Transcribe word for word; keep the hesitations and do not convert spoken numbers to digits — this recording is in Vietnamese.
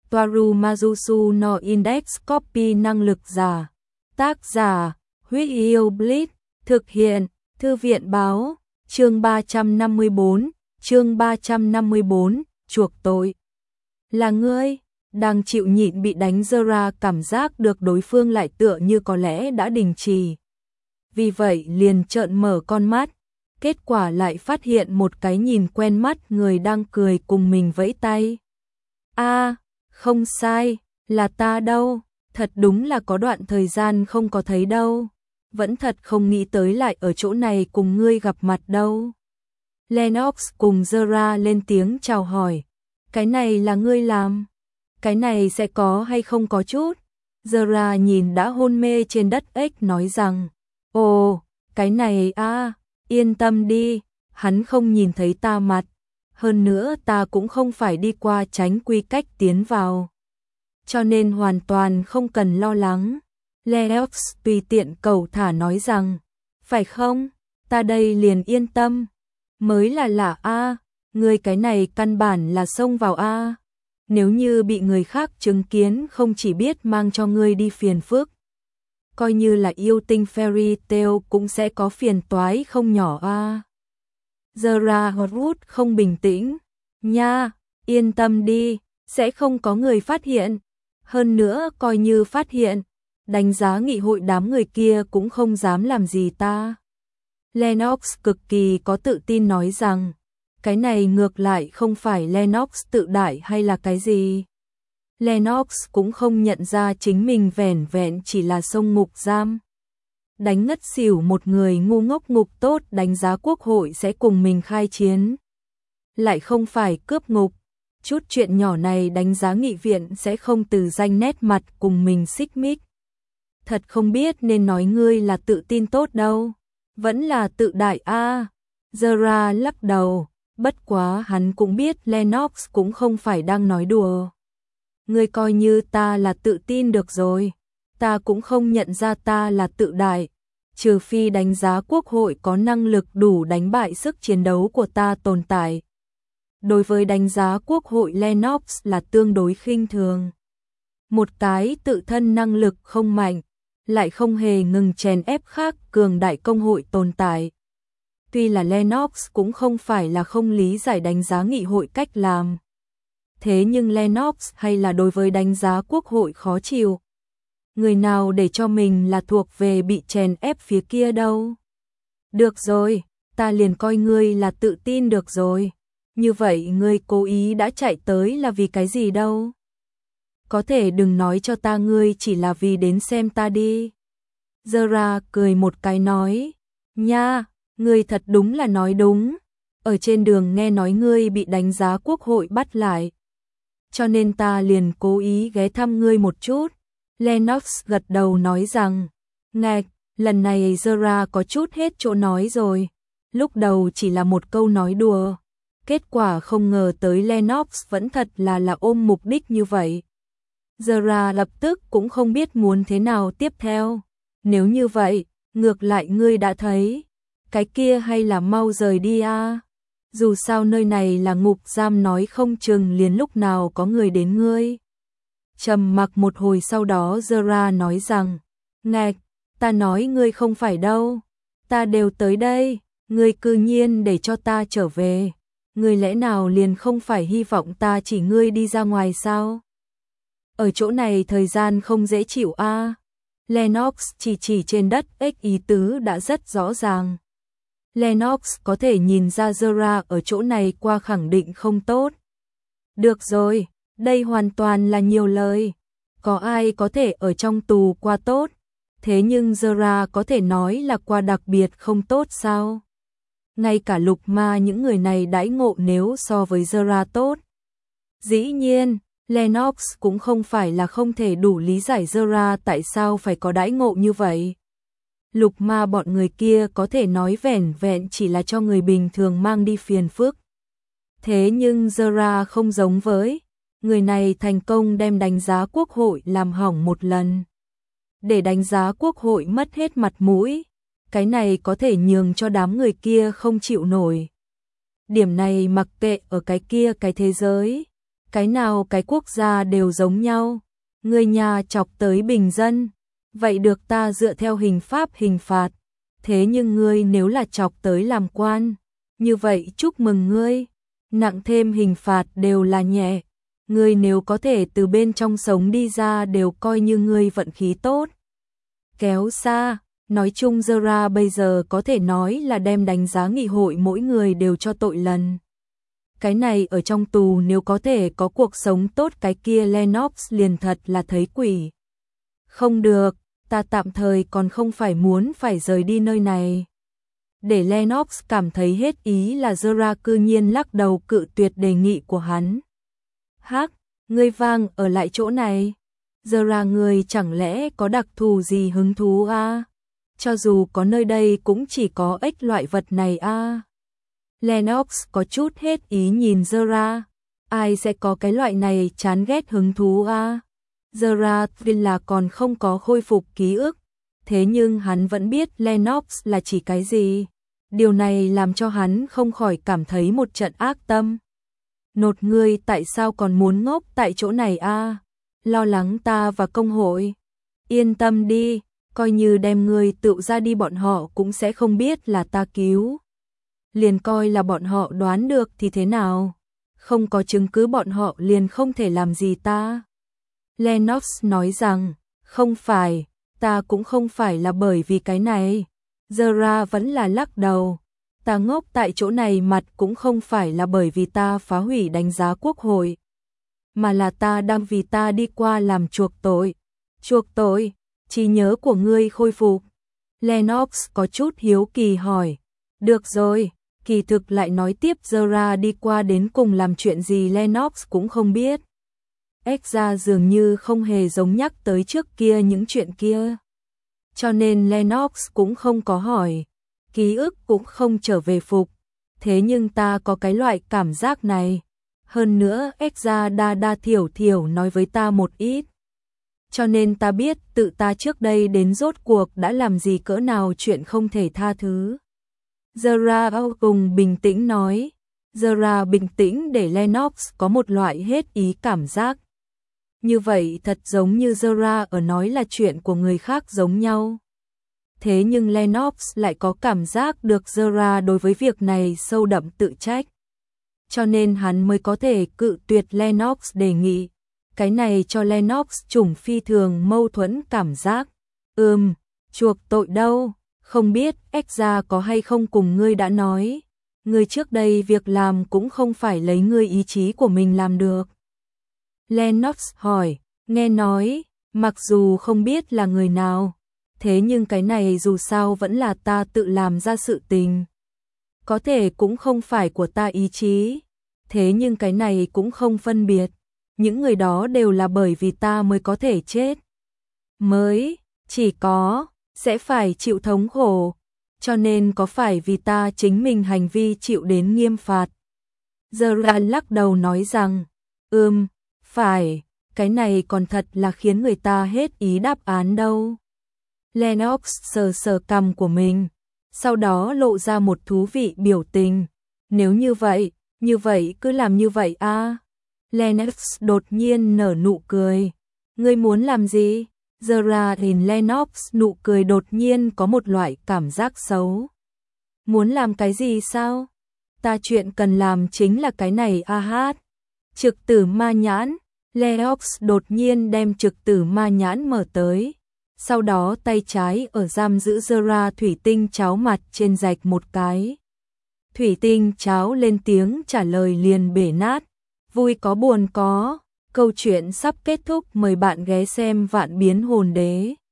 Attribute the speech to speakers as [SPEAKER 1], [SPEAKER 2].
[SPEAKER 1] Toaru Majusu no Index Copy năng lực giả. Tác giả, Huyết Yêu Blitz, thực hiện, Thư viện báo, chương ba trăm năm mươi bốn, chương ba trăm năm mươi bốn, chuộc tội. Là ngươi, đang chịu nhịn bị đánh Zora cảm giác được đối phương lại tựa như có lẽ đã đình trì. Vì vậy liền trợn mở con mắt, kết quả lại phát hiện một cái nhìn quen mắt người đang cười cùng mình vẫy tay. A, không sai, là ta đâu, thật đúng là có đoạn thời gian không có thấy đâu, vẫn thật không nghĩ tới lại ở chỗ này cùng ngươi gặp mặt đâu. Lennox cùng Zora lên tiếng chào hỏi, cái này là ngươi làm, cái này sẽ có hay không có chút. Zora nhìn đã hôn mê trên đất ếch nói rằng, ồ, cái này a, à, yên tâm đi, hắn không nhìn thấy ta mặt. Hơn nữa ta cũng không phải đi qua tránh quy cách tiến vào, cho nên hoàn toàn không cần lo lắng. Lennox tùy tiện cầu thả nói rằng, phải không, ta đây liền yên tâm. Mới là lạ a, ngươi cái này căn bản là xông vào a, nếu như bị người khác chứng kiến không chỉ biết mang cho ngươi đi phiền phức, coi như là yêu tinh Fairy Tail cũng sẽ có phiền toái không nhỏ a. Zora Hotwood không bình tĩnh, nha, yên tâm đi, sẽ không có người phát hiện. Hơn nữa coi như phát hiện, đánh giá nghị hội đám người kia cũng không dám làm gì ta. Lennox cực kỳ có tự tin nói rằng, cái này ngược lại không phải Lennox tự đại hay là cái gì. Lennox cũng không nhận ra chính mình vẻn vẹn chỉ là xông ngục giam. Đánh ngất xỉu một người ngu ngốc ngục tốt đánh giá quốc hội sẽ cùng mình khai chiến. Lại không phải cướp ngục. Chút chuyện nhỏ này đánh giá nghị viện sẽ không từ danh nét mặt cùng mình xích mích. Thật không biết nên nói ngươi là tự tin tốt đâu. Vẫn là tự đại a. À. Zora lắc đầu, bất quá hắn cũng biết Lennox cũng không phải đang nói đùa. Ngươi coi như ta là tự tin được rồi. Ta cũng không nhận ra ta là tự đại, trừ phi đánh giá quốc hội có năng lực đủ đánh bại sức chiến đấu của ta tồn tại. Đối với đánh giá quốc hội Lennox là tương đối khinh thường. Một cái tự thân năng lực không mạnh, lại không hề ngừng chèn ép khác cường đại công hội tồn tại. Tuy là Lennox cũng không phải là không lý giải đánh giá nghị hội cách làm. Thế nhưng Lennox hay là đối với đánh giá quốc hội khó chịu. Người nào để cho mình là thuộc về bị chèn ép phía kia đâu. Được rồi, ta liền coi ngươi là tự tin được rồi. Như vậy ngươi cố ý đã chạy tới là vì cái gì đâu. Có thể đừng nói cho ta ngươi chỉ là vì đến xem ta đi. Zora cười một cái nói, nha, ngươi thật đúng là nói đúng. Ở trên đường nghe nói ngươi bị đánh giá quốc hội bắt lại. Cho nên ta liền cố ý ghé thăm ngươi một chút. Lennox gật đầu nói rằng, ngạch, lần này Zora có chút hết chỗ nói rồi. Lúc đầu chỉ là một câu nói đùa. Kết quả không ngờ tới Lennox vẫn thật là là ôm mục đích như vậy. Zora lập tức cũng không biết muốn thế nào tiếp theo. Nếu như vậy, ngược lại ngươi đã thấy. Cái kia hay là mau rời đi a. À? Dù sao nơi này là ngục giam nói không chừng liền lúc nào có người đến ngươi. Trầm mặc một hồi sau đó Zora nói rằng, ngạch, ta nói ngươi không phải đâu. Ta đều tới đây, ngươi cư nhiên để cho ta trở về. Ngươi lẽ nào liền không phải hy vọng ta chỉ ngươi đi ra ngoài sao? Ở chỗ này thời gian không dễ chịu a. À? Lennox chỉ chỉ trên đất ếch ý tứ đã rất rõ ràng. Lennox có thể nhìn ra Zora ở chỗ này qua khẳng định không tốt. Được rồi, đây hoàn toàn là nhiều lời. Có ai có thể ở trong tù qua tốt? Thế nhưng Zora có thể nói là qua đặc biệt không tốt sao? Ngay cả lục ma những người này đãi ngộ nếu so với Zora tốt. Dĩ nhiên, Lennox cũng không phải là không thể đủ lý giải Zora tại sao phải có đãi ngộ như vậy. Lục ma bọn người kia có thể nói vẻn vẹn chỉ là cho người bình thường mang đi phiền phức. Thế nhưng Zora không giống với, người này thành công đem đánh giá quốc hội làm hỏng một lần. Để đánh giá quốc hội mất hết mặt mũi, cái này có thể nhường cho đám người kia không chịu nổi. Điểm này mặc kệ ở cái kia cái thế giới, Cái nào cái quốc gia đều giống nhau. Người nhà chọc tới bình dân, vậy được ta dựa theo hình pháp hình phạt. Thế nhưng ngươi nếu là chọc tới làm quan, như vậy chúc mừng ngươi, nặng thêm hình phạt đều là nhẹ. Ngươi nếu có thể từ bên trong sống đi ra đều coi như ngươi vận khí tốt. Kéo xa, nói chung Zora bây giờ có thể nói là đem đánh giá nghị hội mỗi người đều cho tội lần. Cái này ở trong tù nếu có thể có cuộc sống tốt, cái kia Lennox liền thật là thấy quỷ. Không được, ta tạm thời còn không phải muốn phải rời đi nơi này. Để Lennox cảm thấy hết ý là Zora cư nhiên lắc đầu cự tuyệt đề nghị của hắn. Hắc, ngươi vang ở lại chỗ này. Zora, ngươi chẳng lẽ có đặc thù gì hứng thú à? Cho dù có nơi đây cũng chỉ có ếch loại vật này à? Lennox có chút hết ý nhìn Zora. Ai sẽ có cái loại này chán ghét hứng thú à? Zora viên là còn không có khôi phục ký ức, thế nhưng hắn vẫn biết Lennox là chỉ cái gì. Điều này làm cho hắn không khỏi cảm thấy một trận ác tâm. Nột, ngươi tại sao còn muốn ngốc tại chỗ này a? Lo lắng ta và công hội? Yên tâm đi, coi như đem ngươi tự ra đi bọn họ cũng sẽ không biết là ta cứu. Liền coi là bọn họ đoán được thì thế nào? Không có chứng cứ bọn họ liền không thể làm gì ta. Lennox nói rằng, không phải, ta cũng không phải là bởi vì cái này. Zora vẫn là lắc đầu. Ta ngốc tại chỗ này mặt cũng không phải là bởi vì ta phá hủy đánh giá quốc hội, mà là ta đang vì ta đi qua làm chuộc tội. Chuộc tội? Trí nhớ của ngươi khôi phục? Lennox có chút hiếu kỳ hỏi. Được rồi, kỳ thực lại nói tiếp Zora đi qua đến cùng làm chuyện gì Lennox cũng không biết. Exra dường như không hề giống nhắc tới trước kia những chuyện kia. Cho nên Lennox cũng không có hỏi. Ký ức cũng không trở về phục. Thế nhưng ta có cái loại cảm giác này. Hơn nữa Exra đa đa thiểu thiểu nói với ta một ít. Cho nên ta biết tự ta trước đây đến rốt cuộc đã làm gì cỡ nào chuyện không thể tha thứ. Zora vô cùng bình tĩnh nói. Zora bình tĩnh để Lennox có một loại hết ý cảm giác. Như vậy thật giống như Zora ở nói là chuyện của người khác giống nhau. Thế nhưng Lennox lại có cảm giác được Zora đối với việc này sâu đậm tự trách. Cho nên hắn mới có thể cự tuyệt Lennox đề nghị. Cái này cho Lennox chủng phi thường mâu thuẫn cảm giác. Ừm, chuộc tội đâu, không biết Exra có hay không cùng ngươi đã nói. Ngươi trước đây việc làm cũng không phải lấy ngươi ý chí của mình làm được. Lennox hỏi, nghe nói, mặc dù không biết là người nào, thế nhưng cái này dù sao vẫn là ta tự làm ra sự tình. Có thể cũng không phải của ta ý chí, thế nhưng cái này cũng không phân biệt. Những người đó đều là bởi vì ta mới có thể chết. Mới, chỉ có, sẽ phải chịu thống khổ. Cho nên có phải vì ta chính mình hành vi chịu đến nghiêm phạt. Zora lắc đầu nói rằng, ừm, phải, cái này còn thật là khiến người ta hết ý đáp án đâu. Lennox sờ sờ cằm của mình, sau đó lộ ra một thú vị biểu tình. Nếu như vậy, như vậy cứ làm như vậy a. À? Lennox đột nhiên nở nụ cười. Ngươi muốn làm gì? Zora nhìn Lennox nụ cười đột nhiên có một loại cảm giác xấu. Muốn làm cái gì sao? Ta chuyện cần làm chính là cái này a hát. Trực tử ma nhãn. Lennox đột nhiên đem trực tử ma nhãn mở tới. Sau đó tay trái ở giam giữ Zora thủy tinh cháo mặt trên rạch một cái. Thủy tinh cháo lên tiếng trả lời liền bể nát. Vui có buồn có. Câu chuyện sắp kết thúc, mời bạn ghé xem Vạn Biến Hồn Đế.